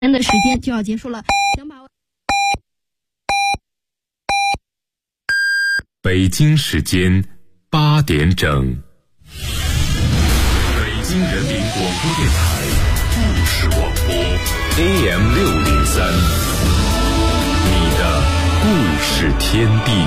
的时间就要结束了，请把握。 北京时间8点整，北京人民广播电台故事广播 AM603， 你的故事天地。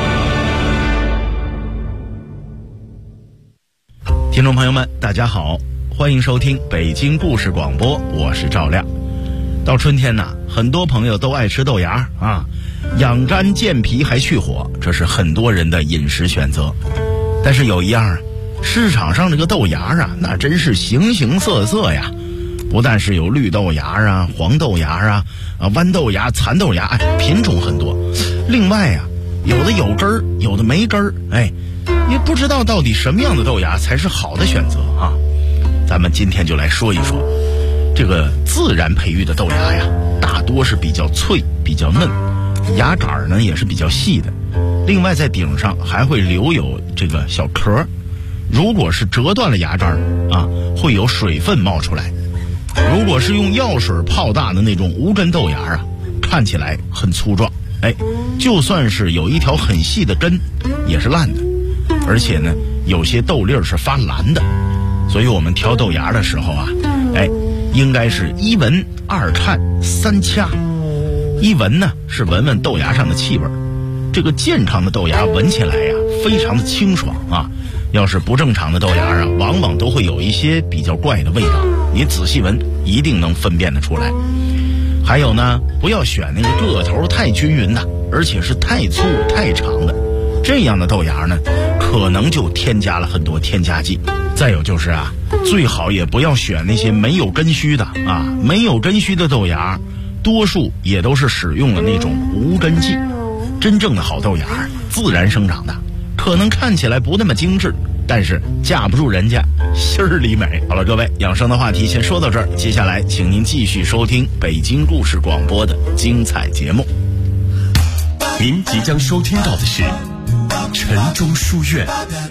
听众朋友们，大家好，欢迎收听北京故事广播，我是赵亮。到春天呢，很多朋友都爱吃豆芽啊，养肝健脾还去火，这是很多人的饮食选择。但是有一样啊，市场上这个豆芽啊，那真是形形色色呀。不但是有绿豆芽啊、黄豆芽啊、豌豆芽、蚕豆芽，品种很多。另外啊，有的有根儿，有的没根儿，也不知道到底什么样的豆芽才是好的选择啊。咱们今天就来说一说这个自然培育的豆芽呀，大多是比较脆、比较嫩，芽杆呢也是比较细的。另外在顶上还会留有这个小壳，如果是折断了芽渣啊，会有水分冒出来。如果是用药水泡大的那种无根豆芽啊，看起来很粗壮，就算是有一条很细的根也是烂的，而且呢有些豆粒是发蓝的。所以我们挑豆芽的时候啊，应该是一闻二看三掐。一闻呢是闻闻豆芽上的气味，这个健康的豆芽闻起来呀非常的清爽啊，要是不正常的豆芽啊，往往都会有一些比较怪的味道，你仔细闻一定能分辨得出来。还有呢，不要选那个个头太均匀的，而且是太粗太长的，这样的豆芽呢可能就添加了很多添加剂。再有就是啊，最好也不要选那些没有根须的啊，没有根须的豆芽多数也都是使用了那种无根剂。真正的好豆芽自然生长的，可能看起来不那么精致，但是架不住人家心儿里美。好了，各位，养生的话题先说到这儿，接下来请您继续收听北京故事广播的精彩节目。 您即将收听到的是晨钟书院。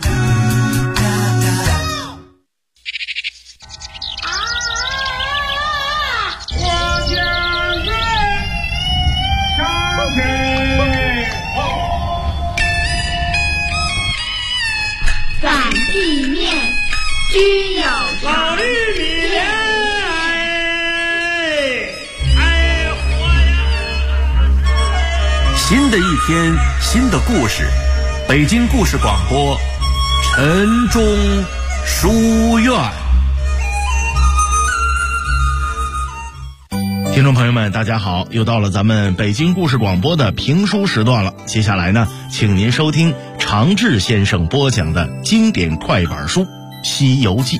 居有老玉米， 新的一天，新的故事，北京故事广播，晨钟书院。 听众朋友们，大家好，又到了咱们北京故事广播的评书时段了。接下来呢，请您收听常志先生播讲的经典快板书《西游记》。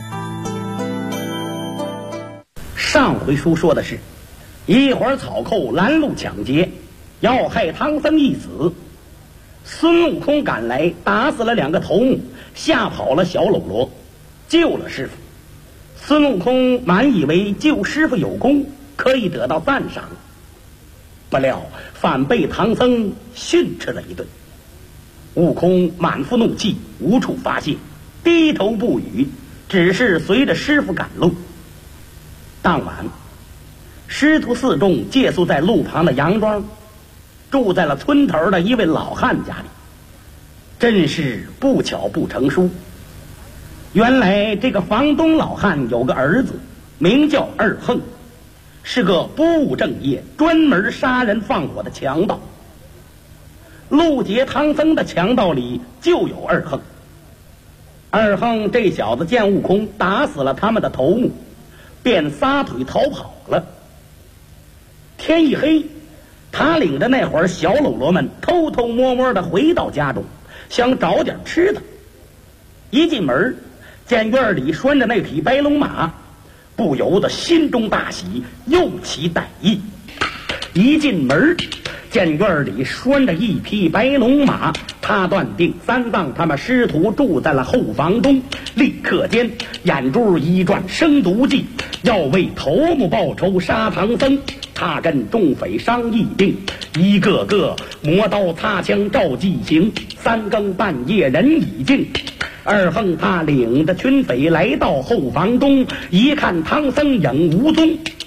上回书说的是，一伙草寇拦路抢劫，要害唐僧一死。孙悟空赶来，打死了2个头目，吓跑了小喽啰，救了师傅。孙悟空满以为救师傅有功，可以得到赞赏，不料反被唐僧训斥了一顿。悟空满腹怒气，无处发泄，低头不语，只是随着师傅赶路。当晚，师徒4众借宿在路旁的杨庄，住在了村头的一位老汉家里。真是不巧不成书，原来这个房东老汉有个儿子，名叫二横，是个不务正业、专门杀人放火的强盗。路劫唐僧的强盗里就有二横。二横这小子见悟空打死了他们的头目，便撒腿逃跑了。天一黑，他领着那会儿小喽啰们偷偷摸摸地回到家中，想找点吃的。一进门，见院里拴着那匹白龙马，不由得心中大喜，又起歹意。一进门，见院里拴着一匹白龙马，他断定三藏他们师徒住在了后房中，立刻间眼珠一转生毒计，要为头目报仇杀唐僧。他跟众匪商议定，一个个磨刀擦枪照计行。3更半夜人已尽，二横他领着群匪来到后房中，一看唐僧影无踪，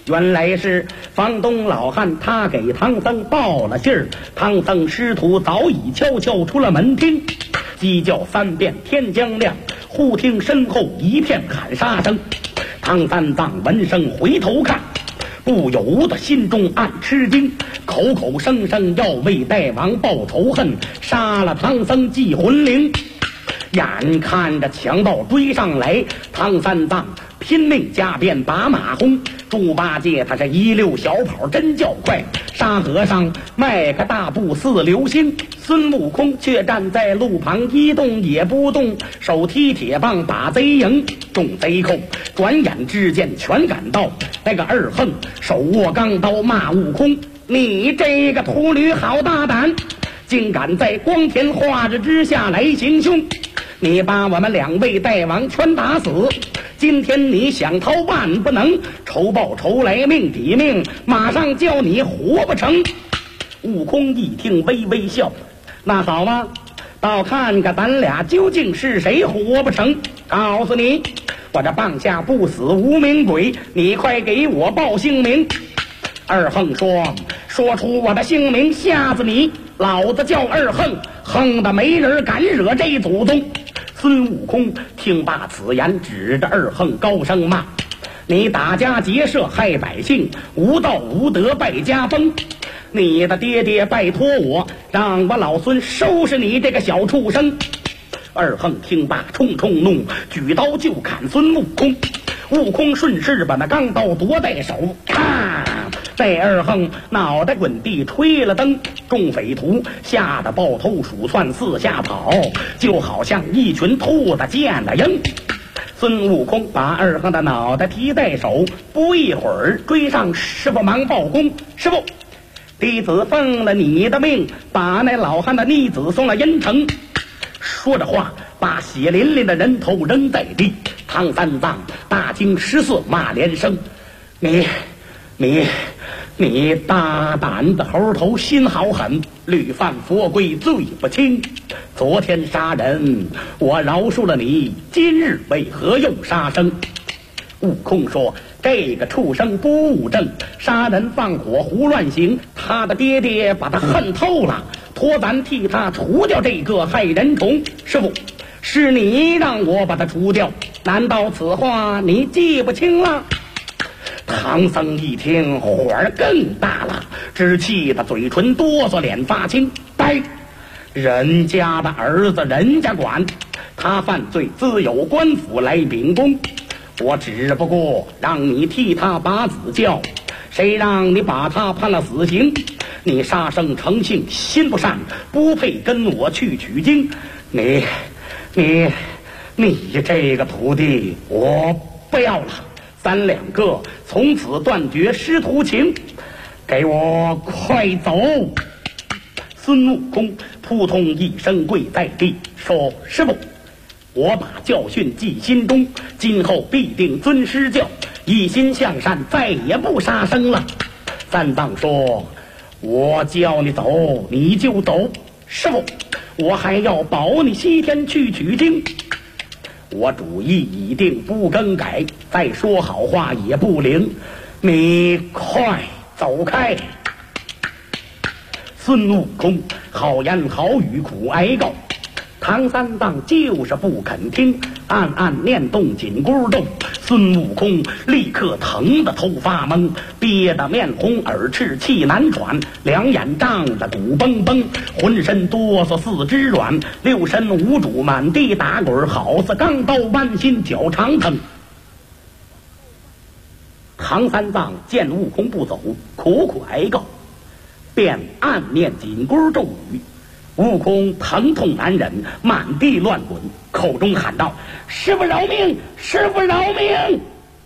原来是房东老汉，他给唐僧报了信儿。唐僧师徒早已悄悄出了门厅，鸡叫3遍天将亮，忽听身后一片喊杀声。唐三藏闻声回头看，不由得心中暗吃惊，口口声声要为大王报仇恨，杀了唐僧祭魂灵。眼看着强盗追上来，唐三藏拼命加鞭把马轰，猪八戒他是一溜小跑真叫快，沙和尚迈个大步似流星，孙悟空却站在路旁一动也不动，手提铁棒打贼营。众贼寇转眼之间全赶到，那个二横手握钢刀骂悟空：你这个秃驴好大胆，竟敢在光天化日之下来行凶！你把我们2位大王全打死，今天你想逃万不能，仇报仇来命抵命，马上叫你活不成。悟空一听微微笑，那好啊，倒看看咱俩究竟是谁活不成。告诉你，我这棒下不死无名鬼，你快给我报姓名。二横说出我的姓名，吓死你！老子叫二横，横的没人敢惹这祖宗。孙悟空听罢此言，指着二横高声骂：你打家劫舍害百姓，无道无德败家风！你的爹爹拜托我，让我老孙收拾你这个小畜生！二横听罢冲冲怒，举刀就砍孙悟空。悟空顺势把那钢刀夺在手，咔！这二横脑袋滚地吹了灯，众匪徒吓得抱头鼠窜四下跑，就好像一群兔子见了鹰。孙悟空把二横的脑袋提在手，不一会儿追上师傅忙报功：师傅，弟子奉了你的命，把那老汉的逆子送了阴城。说着话，把血淋淋的人头扔在地。唐三藏大惊失色，骂连声：你大胆的猴头，心好狠，屡犯佛规，罪不轻。昨天杀人我饶恕了你，今日为何又杀生？悟空说：这个畜生不务正，杀人放火胡乱行，他的爹爹把他恨透了，托咱替他除掉这个害人虫。师傅，是你让我把他除掉，难道此话你记不清了？唐僧一听火儿更大了，只气得嘴唇哆嗦，脸发青。呆，人家的儿子人家管，他犯罪自有官府来秉公，我只不过让你替他把子叫，谁让你把他判了死刑？你杀生成性，心不善，不配跟我去取经。你这个徒弟我不要了，咱2个从此断绝师徒情，给我快走！孙悟空扑通一声跪在地，说：师傅，我把教训记心中，今后必定遵师教，一心向善，再也不杀生了。三藏说：我叫你走你就走，师傅，我还要保你西天去取经。我主意已定不更改，再说好话也不灵，你快走开！孙悟空好言好语苦哀告，唐三藏就是不肯听，暗暗念动紧箍咒。孙悟空立刻疼得头发懵，憋得面红耳赤，气难喘，两眼胀得鼓嘣嘣，浑身哆嗦，四肢软，六神无主，满地打滚，好似钢刀剜心，脚长疼。唐三藏见悟空不走，苦苦哀告，便暗念紧箍咒语。悟空疼痛难忍，满地乱滚，口中喊道：师父饶命，师父饶命！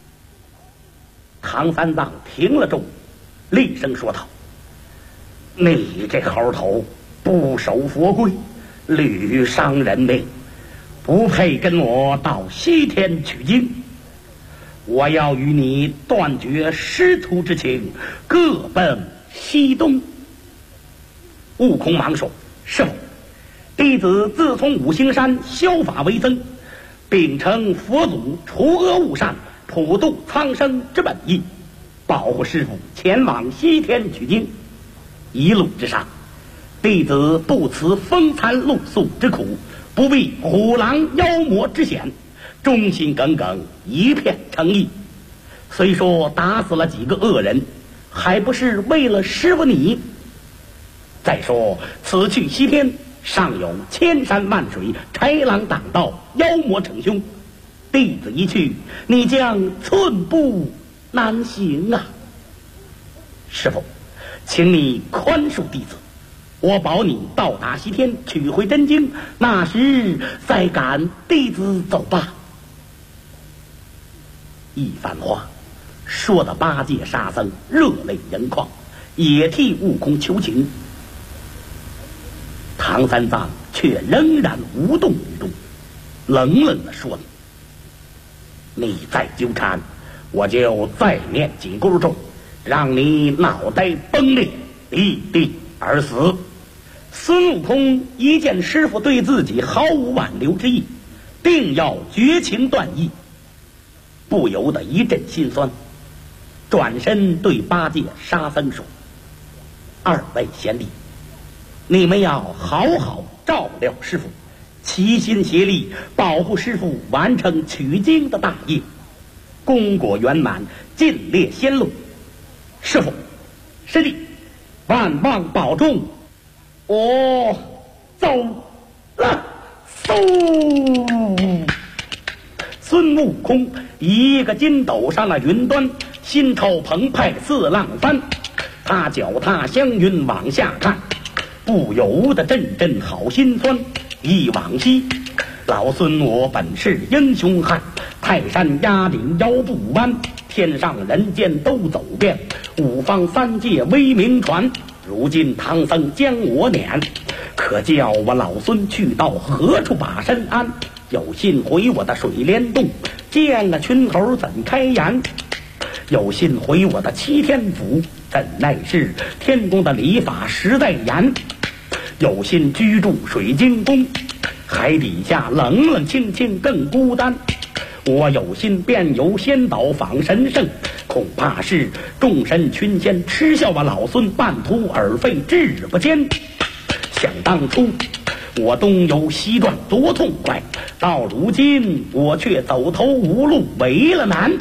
唐三藏停了咒语，厉声说道：你这猴头不守佛规，屡伤人命，不配跟我到西天取经，我要与你断绝师徒之情，各奔西东。悟空忙说：师父，弟子自从五行山削发为僧，秉承佛祖除恶务善、普度苍生之本意， 保护师傅前往西天取经。一路之上，弟子不辞风餐露宿之苦，不避虎狼妖魔之险，忠心耿耿，一片诚意。虽说打死了几个恶人，还不是为了师傅你？再说此去西天，上有千山万水，豺狼挡道，妖魔逞凶，弟子一去，你将寸步难行啊！师傅，请你宽恕弟子，我保你到达西天，取回真经，那时再赶弟子走吧。一番话说的八戒沙僧热泪盈眶，也替悟空求情。唐三藏却仍然无动于衷，冷冷地说：“你再纠缠，我就再念紧箍咒，让你脑袋崩裂，立地而死。”孙悟空一见师傅对自己毫无挽留之意，定要绝情断义，不由得一阵心酸，转身对八戒沙僧说：“二位贤弟，你们要好好照料师傅，齐心协力保护师傅完成取经的大业，功果圆满，尽列仙路。师傅师弟，万望保重，我走了。”嗖！孙悟空一个筋斗上了云端，心潮澎湃似浪翻，他脚踏香云往下看，不由得阵阵好心酸。忆往昔，老孙我本是英雄汉，泰山压顶腰不弯，天上人间都走遍，五方三界威名传。如今唐僧将我撵，可叫我老孙去到何处把身安？有心回我的水帘洞，见了群猴怎开言？有心回我的七天府，怎奈是天宫的礼法实在严？有心居住水晶宫，海底下冷冷清清更孤单。我有心遍游仙岛访神圣，恐怕是众神群仙嗤笑我老孙半途而废志不坚。想当初我东游西转多痛快，到如今我却走投无路，为了难。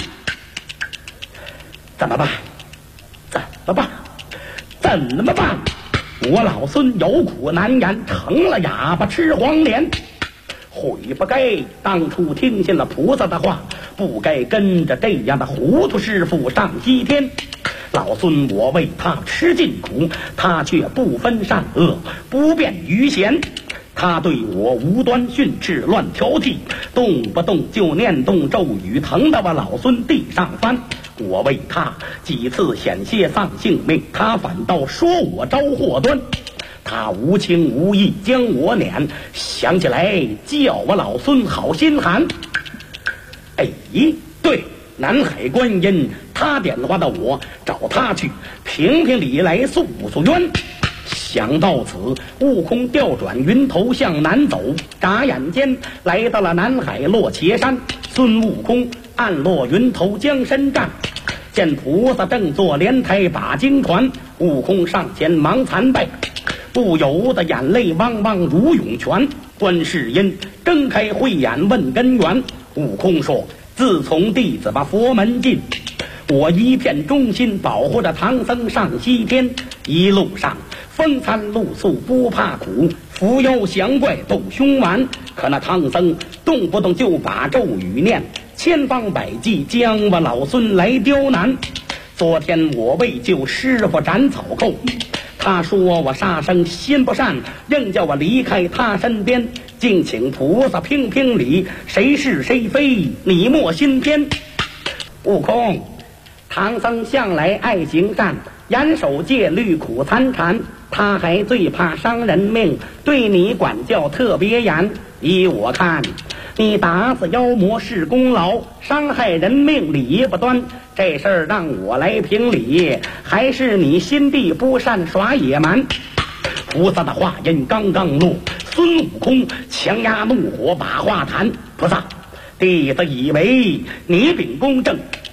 怎么办？怎么办？怎么办？我老孙有苦难言，成了哑巴吃黄连。悔不该当初听信了菩萨的话，不该跟着这样的糊涂师傅上西天。老孙我为他吃尽苦，他却不分善恶，不辨愚贤。他对我无端训斥，乱挑剔，动不动就念动咒语，疼得我老孙地上翻。我为他几次险些丧性命，他反倒说我招祸端。他无情无义将我撵，想起来叫我老孙好心寒。哎，对，南海观音，他点化的我，找他去评评理来诉诉冤。想到此，悟空调转云头向南走，眨眼间来到了南海落茄山。孙悟空暗落云头将身站，见菩萨正坐莲台把经传，悟空上前忙参拜，不由得眼泪汪汪如涌泉。观世音睁开慧眼问根源，悟空说：自从弟子把佛门进，我一片忠心保护着唐僧上西天，一路上风餐露宿不怕苦，伏妖降怪斗凶顽。可那唐僧动不动就把咒语念，千方百计将我老孙来刁难。昨天我为救师傅斩草寇，他说我杀生心不善，仍叫我离开他身边。敬请菩萨评评理，谁是谁非，你莫心偏。悟空，唐僧向来爱行善，严守戒律苦参禅，他还最怕伤人命，对你管教特别严。依我看，你打死妖魔是功劳，伤害人命理不端。这事儿让我来评理，还是你心地不善耍野蛮？菩萨的话音刚刚落，孙悟空强压怒火把话谈：菩萨，弟子以为你秉公正，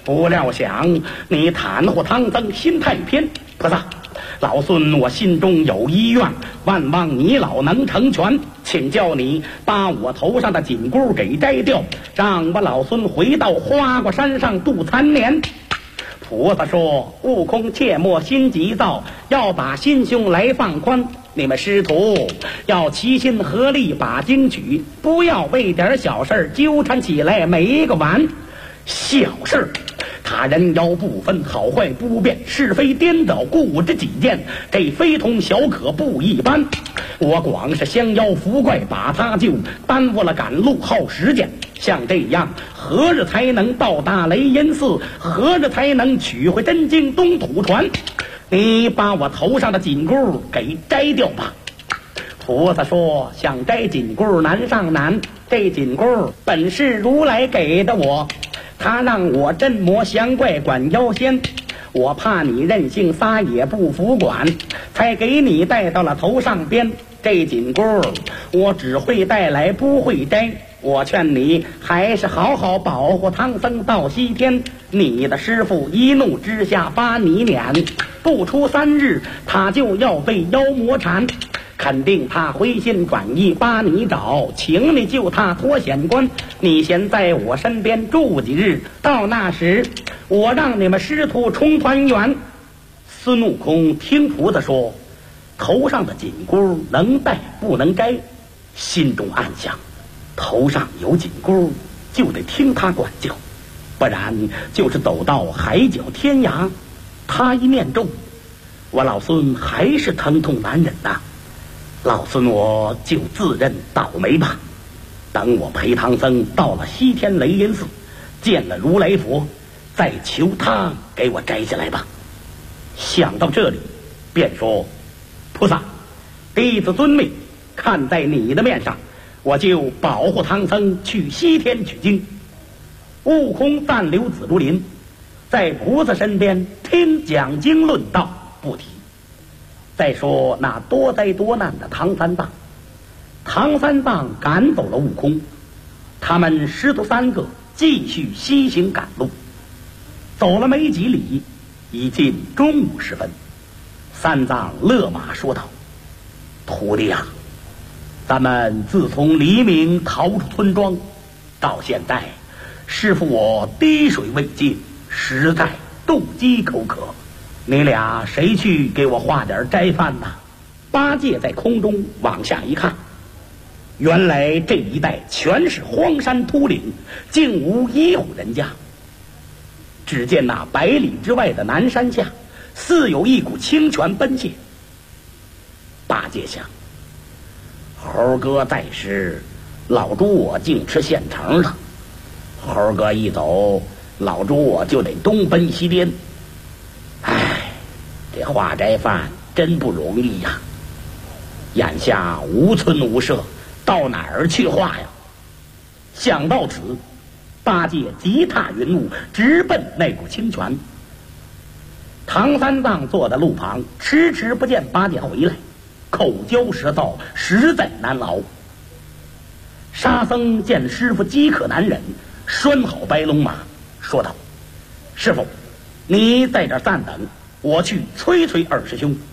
不料想你袒护唐僧心太偏，菩萨，老孙我心中有一愿，万望你老能成全，请叫你把我头上的紧箍给摘掉，让我老孙回到花果山上度残年。菩萨说：悟空切莫心急躁，要把心胸来放宽，你们师徒要齐心合力把经取，不要为点小事纠缠起来没个完。小事他人妖不分，好坏不辨，是非颠倒，固执己见，这非同小可不一般。我光是降妖伏怪把他救，耽误了赶路耗时间，像这样何日才能到达雷音寺？何日才能取回真经东土传？你把我头上的紧箍给摘掉吧。菩萨说：想摘紧箍难上难，这紧箍本是如来给的我，他让我镇魔降怪管妖仙，我怕你任性撒野不服管，才给你戴到了头上边。这紧箍我只会带来不会摘，我劝你还是好好保护唐僧到西天。你的师父一怒之下把你撵，不出3日他就要被妖魔缠，肯定他回心转意把你找，请你救他脱险关。你先在我身边住几日，到那时我让你们师徒重团圆。孙悟空听菩萨说头上的紧箍能戴不能摘，心中暗想，头上有紧箍就得听他管教，不然就是走到海角天涯。他一念咒，我老孙还是疼痛难忍呐，老孙我就自认倒霉吧。等我陪唐僧到了西天雷音寺，见了如来佛，再求他给我摘下来吧。想到这里，便说：菩萨，弟子遵命，看在你的面上，我就保护唐僧去西天取经。悟空暂留紫竹林，在菩萨身边听讲经论道不提。再说那多灾多难的唐三藏，唐三藏赶走了悟空，他们师徒3个继续西行赶路。走了没几里，已近中午时分，三藏勒马说道：徒弟啊，咱们自从黎明逃出村庄到现在，师父我滴水未进，实在肚饥口渴，你俩谁去给我画点斋饭呢？八戒在空中往下一看，原来这一带全是荒山秃岭，竟无一户人家。只见那100里之外的南山下，似有一股清泉奔泻。八戒想，猴哥在时，老猪我净吃现成了，猴哥一走，老猪我就得东奔西颠。唉，这化斋饭真不容易呀！眼下无村无舍，到哪儿去化呀？想到此，八戒急踏云雾，直奔那股清泉。唐三藏坐在路旁，迟迟不见八戒回来，口焦舌燥，实在难熬。沙僧见师傅饥渴难忍，拴好白龙马，说道：师傅，你在这暂等，我去催催二师兄。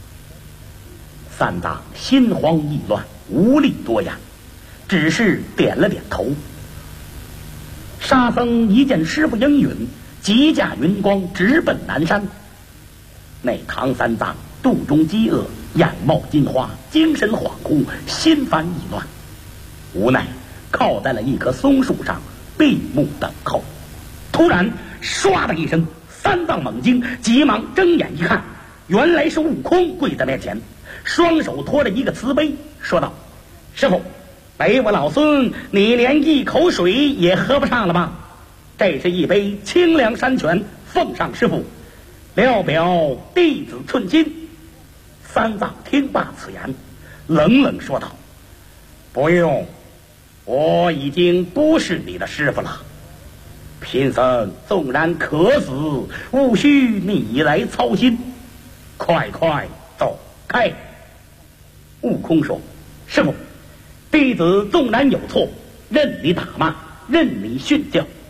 三藏心慌意乱，无力多言，只是点了点头。沙僧一见师傅应允，急驾云光直奔南山。那唐三藏肚中饥饿，眼冒金花，精神恍惚，心烦意乱，无奈靠在了一棵松树上，闭目等候。突然唰的一声，三藏猛惊，急忙睁眼一看，原来是悟空跪在面前，双手托着一个瓷杯，说道：师傅，陪我老孙你连一口水也喝不上了吧？这是一杯清凉山泉，奉上师傅，料表弟子寸心。三藏听罢此言，冷冷说道：不用，我已经不是你的师傅了。贫僧纵然渴死，务须你来操心，快快走开。悟空说：师傅，弟子纵然有错，任你打骂，任你训教，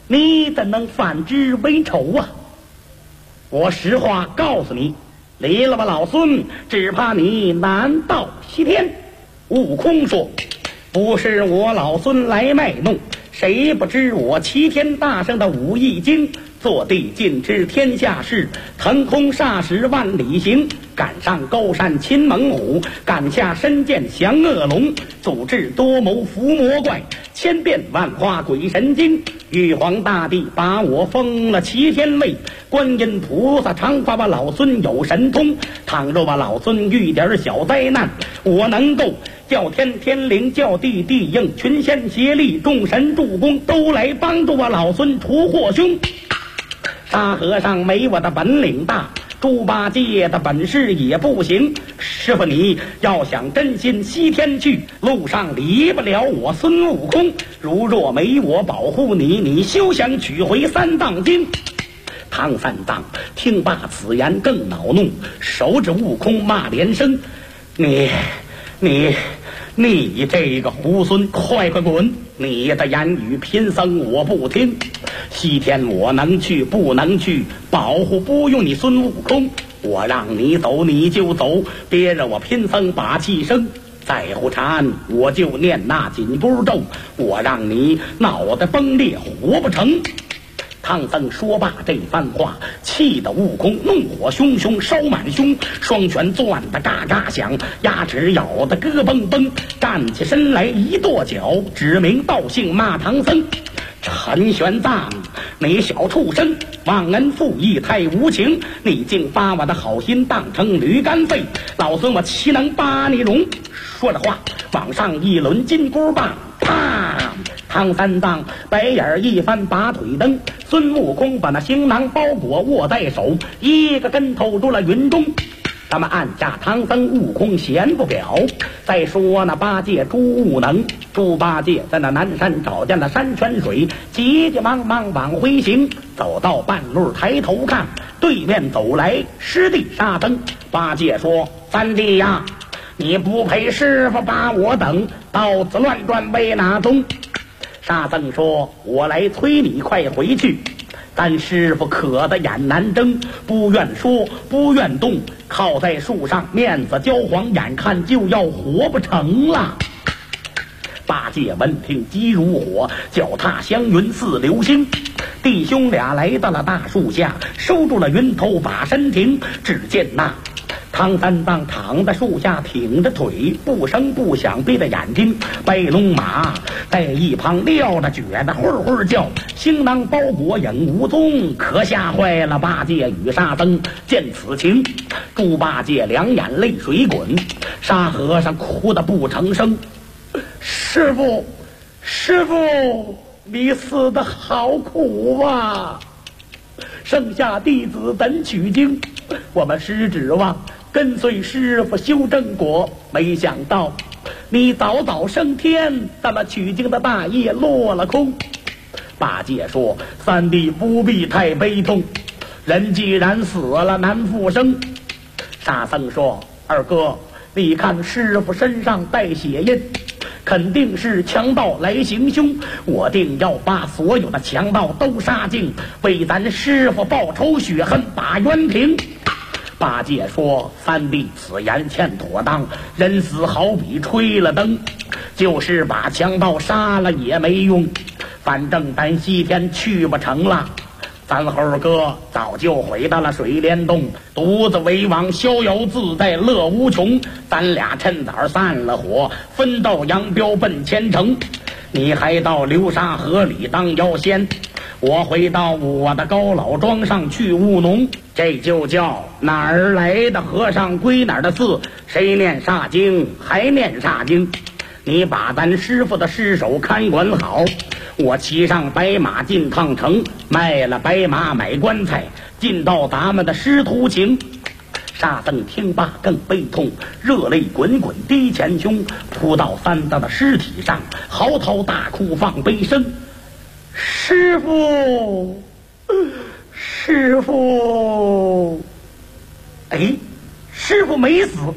你怎能反之为仇啊？我实话告诉你，离了吧老孙，只怕你难到西天。悟空说，不是我老孙来卖弄，谁不知我齐天大圣的武艺精，坐地尽知天下事，腾空霎时万里行，赶上高山擒猛虎，赶下深涧降恶龙，阻治多谋伏魔怪，千变万化鬼神经。玉皇大帝把我封了齐天位，观音菩萨常夸我老孙有神通，倘若我老孙遇点小灾难，我能够叫天天灵，叫地地应，群仙协力，众神助攻，都来帮助我老孙除祸凶。沙和尚没我的本领大，猪八戒的本事也不行。师傅，你要想真心西天去，路上离不了我孙悟空。如若没我保护你，你休想取回三藏经。唐三藏听罢此言更恼怒，手指悟空骂连声：你这个猢狲，快滚！你的言语贫僧我不听。西天我能去不能去，保护不用你孙悟空。我让你走你就走，别让我贫僧把气生。再胡缠我就念那紧箍咒，我让你脑袋崩裂活不成。唐僧说罢这番话，气得悟空怒火熊熊烧满胸，双拳攥得嘎嘎响，牙齿咬得咯嘣嘣，站起身来一跺脚，指名道姓骂唐僧：陈玄奘，你小畜生，忘恩负义太无情，你竟把我的好心当成驴肝肺，老孙我岂能把你容？说着话，往上一轮金箍棒，啪！唐三藏白眼一翻，拔腿蹬。孙悟空把那行囊包裹握在手，一个跟头入了云中。咱们按下唐僧悟空闲不表。再说那八戒猪悟能，猪八戒在那南山找见了山泉水，急急忙忙往回行，走到半路抬头看，对面走来师弟沙僧。八戒说：三弟呀，你不陪师傅把我等，到此乱转为哪宗？沙僧说：我来催你快回去，但师傅渴得眼难睁，不愿说不愿动，靠在树上面子焦黄，眼看就要活不成了。八戒闻听急如火，脚踏祥云似流星，弟兄俩来到了大树下，收住了云头把身停。只见那唐三藏躺在树下，挺着腿，不声不响，闭着眼睛。白龙马在一旁撂着蹶子，会会叫，行囊包裹影无踪，可吓坏了八戒与沙僧。见此情，猪八戒两眼泪水滚，沙和尚哭得不成声。师傅，师傅，你死得好苦啊！剩下弟子怎取经？我们实指望跟随师傅修正果，没想到你早早升天，咱们取经的大业落了空。八戒说：三弟不必太悲痛，人既然死了难复生。沙僧说：二哥，你看师傅身上带血印，肯定是强盗来行凶，我定要把所有的强盗都杀尽，为咱师傅报仇雪恨，把冤平。八戒说：三弟此言欠妥当，人死好比吹了灯，就是把强盗杀了也没用，反正咱西天去不成了。咱猴哥早就回到了水帘洞，独自为王，逍遥自在乐无穷。咱俩趁早散了伙，分道扬镳奔前程。你还到流沙河里当妖仙，我回到我的高老庄上去务农。这就叫哪儿来的和尚归哪儿的寺，谁念煞经还念煞经。你把咱师傅的尸首看管好，我骑上白马进趟城，卖了白马买棺材，尽到咱们的师徒情。沙僧听罢更悲痛，热泪滚滚低前胸，扑到三藏的尸体上，嚎啕大哭放悲声。师傅，师傅！哎，师傅没死！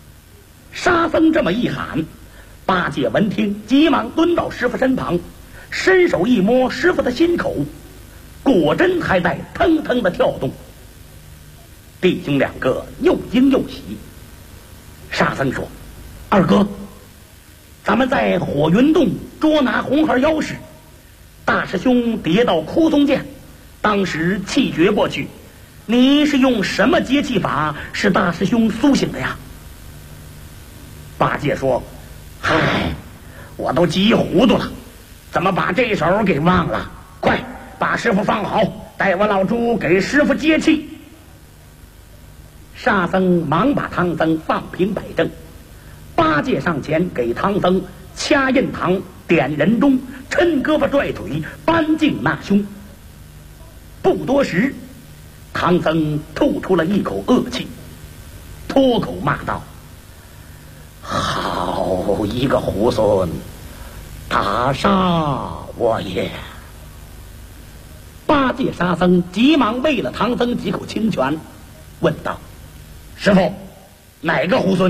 沙僧这么一喊，八戒闻听急忙蹲到师傅身旁。 伸手一摸师傅的心口，果真还在腾腾的跳动。弟兄两个又惊又喜。沙僧说：“二哥，咱们在火云洞捉拿红孩妖时，大师兄跌到枯松涧，当时气绝过去，你是用什么接气法使大师兄苏醒的呀？”八戒说：“嗨，我都急糊涂了，怎么把这手给忘了？快把师傅放好，带我老猪给师傅接气。”沙僧忙把唐僧放平摆正，八戒上前给唐僧掐印堂、点人中、抻胳膊拽腿、搬颈纳胸。不多时，唐僧吐出了一口恶气，脱口骂道：“好一个猢狲，打杀我也！”八戒、沙僧急忙喂了唐僧几口清泉，问道：“师傅，哪个猢狲？”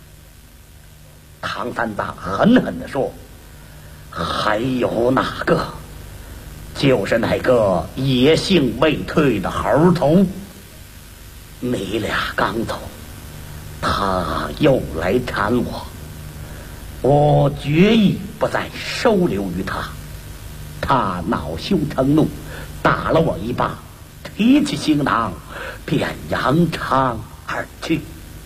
唐三藏狠狠地说：“还有哪个？就是那个野性未退的猴头。你俩刚走，他又来缠我，我决意不再收留于他。他恼羞成怒，打了我一巴，提起行囊便扬长而去。”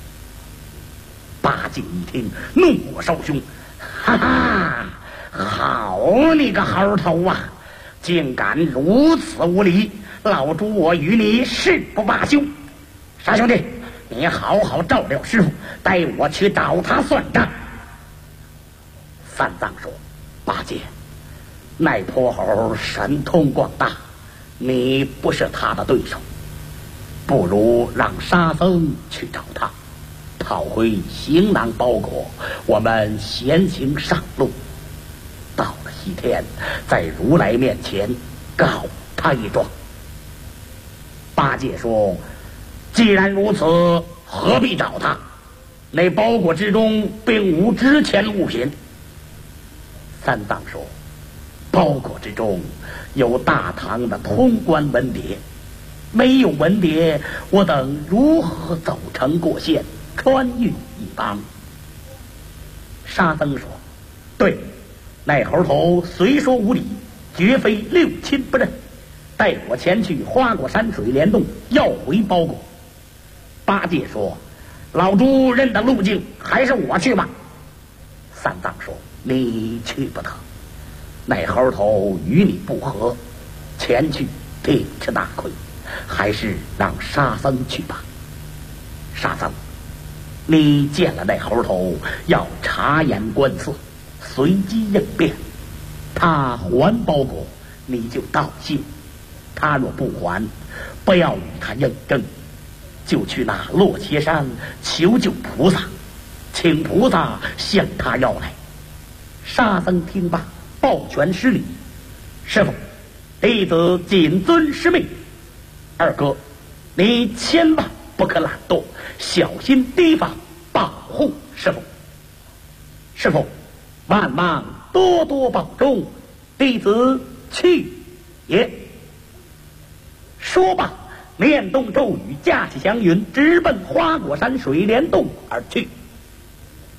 八戒一听，怒火烧胸：“哈哈，好你个猴头啊，竟敢如此无礼！老猪我与你誓不罢休。沙兄弟，你好好照料师傅，带我去找他算账。”三藏说：“八戒，那泼猴神通广大，你不是他的对手，不如让沙僧去找他，讨回行囊包裹，我们先行上路。到了西天，在如来面前告他一状。”八戒说：“既然如此，何必找他？那包裹之中并无值钱物品。”三藏说：“包裹之中有大唐的通关文牒，没有文牒，我等如何走城过县，穿越一邦？”沙僧说：“对，那猴头虽说无礼，绝非六亲不认，带我前去花果山水帘洞要回包裹。”八戒说：“老猪认得路径，还是我去吧。”三藏说：“你去不得，那猴头与你不和，前去定吃大亏，还是让沙僧去吧。沙僧，你见了那猴头，要察言观色，随机应变。他还包裹，你就道谢；他若不还，不要与他应争，就去那落茄山求救菩萨，请菩萨向他要来。”沙僧听罢，抱拳施礼：“师父，弟子谨遵师命。二哥，你千万不可懒惰，小心提防，保护师父。师父，万望多多保重，弟子去也。”说罢，念动咒语，驾起祥云，直奔花果山水帘洞而去。